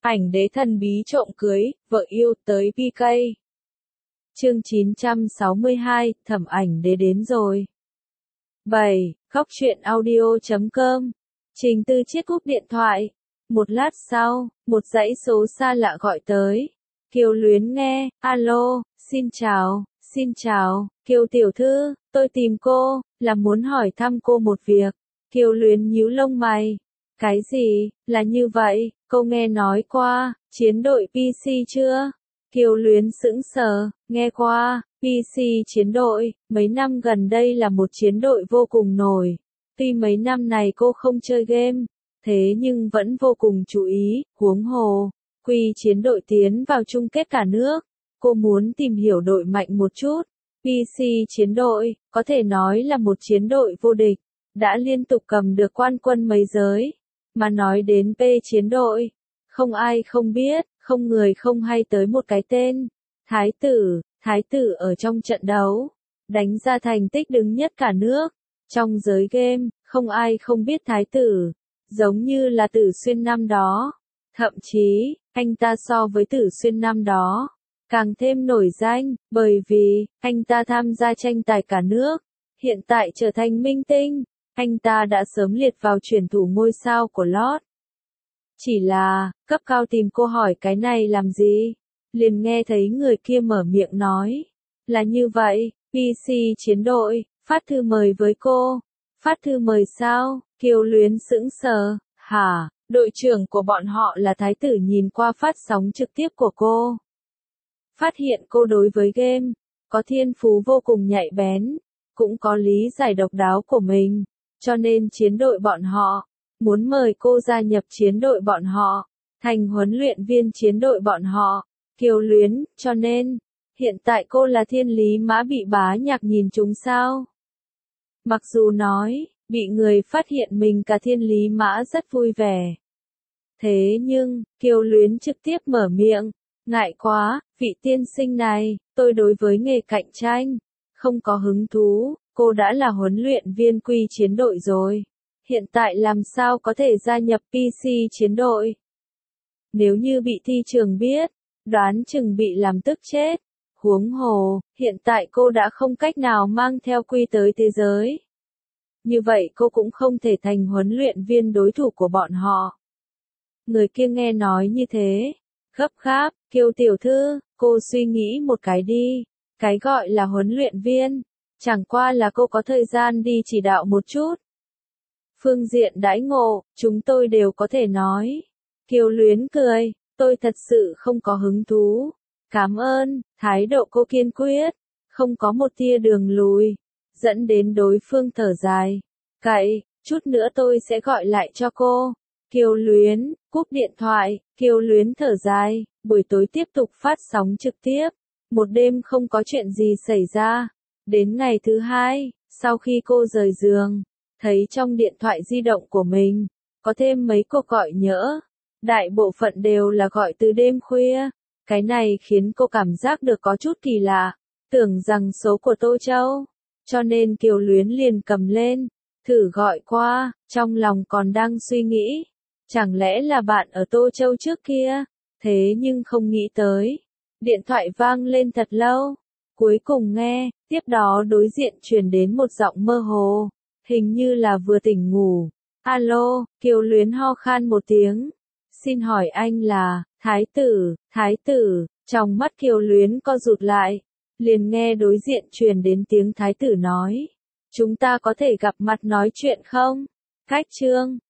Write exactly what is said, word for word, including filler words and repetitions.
Ảnh đế thần bí trộm cưới, vợ yêu tới pê ca. Chương chín trăm sáu mươi hai, Thẩm ảnh đế đến rồi. bảy. Khóc chuyện audio chấm com. Trình Tư Chiết cúp điện thoại. Một lát sau, một dãy số xa lạ gọi tới. Kiều Luyến nghe, alo, xin chào, xin chào, Kiều tiểu thư, tôi tìm cô, là muốn hỏi thăm cô một việc. Kiều Luyến nhíu lông mày. Cái gì, là như vậy, cô nghe nói qua, chiến đội pê xê chưa? Kiều Luyến sững sờ, nghe qua, pê xê chiến đội, mấy năm gần đây là một chiến đội vô cùng nổi. Tuy mấy năm này cô không chơi game, thế nhưng vẫn vô cùng chú ý, huống hồ, quy chiến đội tiến vào chung kết cả nước. Cô muốn tìm hiểu đội mạnh một chút. pê xê chiến đội, có thể nói là một chiến đội vô địch, đã liên tục cầm được quan quân mấy giới. Mà nói đến P chiến đội, không ai không biết, không người không hay tới một cái tên. Thái tử, Thái tử ở trong trận đấu, đánh ra thành tích đứng nhất cả nước. Trong giới game, không ai không biết Thái tử, giống như là Tử Xuyên năm đó. Thậm chí, anh ta so với Tử Xuyên năm đó, càng thêm nổi danh, bởi vì, anh ta tham gia tranh tài cả nước, hiện tại trở thành minh tinh. Anh ta đã sớm liệt vào tuyển thủ ngôi sao của lót. Chỉ là, cấp cao tìm cô hỏi cái này làm gì? Liền nghe thấy người kia mở miệng nói. Là như vậy, pê xê chiến đội, phát thư mời với cô. Phát thư mời sao? Kiều Luyến sững sờ. Hả? Đội trưởng của bọn họ là Thái tử nhìn qua phát sóng trực tiếp của cô. Phát hiện cô đối với game, có thiên phú vô cùng nhạy bén, cũng có lý giải độc đáo của mình. Cho nên chiến đội bọn họ, muốn mời cô gia nhập chiến đội bọn họ, thành huấn luyện viên chiến đội bọn họ. Kiều Luyến, cho nên, hiện tại cô là thiên lý mã bị bá nhạc nhìn trúng sao? Mặc dù nói, bị người phát hiện mình cả thiên lý mã rất vui vẻ. Thế nhưng, Kiều Luyến trực tiếp mở miệng, ngại quá, vị tiên sinh này, tôi đối với nghề cạnh tranh, không có hứng thú. Cô đã là huấn luyện viên quy chiến đội rồi. Hiện tại làm sao có thể gia nhập pê xê chiến đội? Nếu như bị thi trường biết, đoán chừng bị làm tức chết. Huống hồ, hiện tại cô đã không cách nào mang theo quy tới thế giới. Như vậy cô cũng không thể thành huấn luyện viên đối thủ của bọn họ. Người kia nghe nói như thế, gấp gáp, Kiều tiểu thư, cô suy nghĩ một cái đi. Cái gọi là huấn luyện viên, chẳng qua là cô có thời gian đi chỉ đạo một chút. Phương diện đãi ngộ, chúng tôi đều có thể nói. Kiều Luyến cười, tôi thật sự không có hứng thú. Cảm ơn, thái độ cô kiên quyết, không có một tia đường lùi, dẫn đến đối phương thở dài. Cậy, chút nữa tôi sẽ gọi lại cho cô. Kiều Luyến, cúp điện thoại, Kiều Luyến thở dài, buổi tối tiếp tục phát sóng trực tiếp. Một đêm không có chuyện gì xảy ra. Đến ngày thứ hai, sau khi cô rời giường, thấy trong điện thoại di động của mình, có thêm mấy cuộc gọi nhỡ. Đại bộ phận đều là gọi từ đêm khuya. Cái này khiến cô cảm giác được có chút kỳ lạ, tưởng rằng số của Tô Châu. Cho nên Kiều Luyến liền cầm lên, thử gọi qua, trong lòng còn đang suy nghĩ. Chẳng lẽ là bạn ở Tô Châu trước kia? Thế nhưng không nghĩ tới. Điện thoại vang lên thật lâu. Cuối cùng nghe, tiếp đó đối diện truyền đến một giọng mơ hồ, hình như là vừa tỉnh ngủ. Alo, Kiều Luyến ho khan một tiếng. Xin hỏi anh là, Thái tử, Thái tử, trong mắt Kiều Luyến co rụt lại, liền nghe đối diện truyền đến tiếng Thái tử nói. Chúng ta có thể gặp mặt nói chuyện không? Cách chương,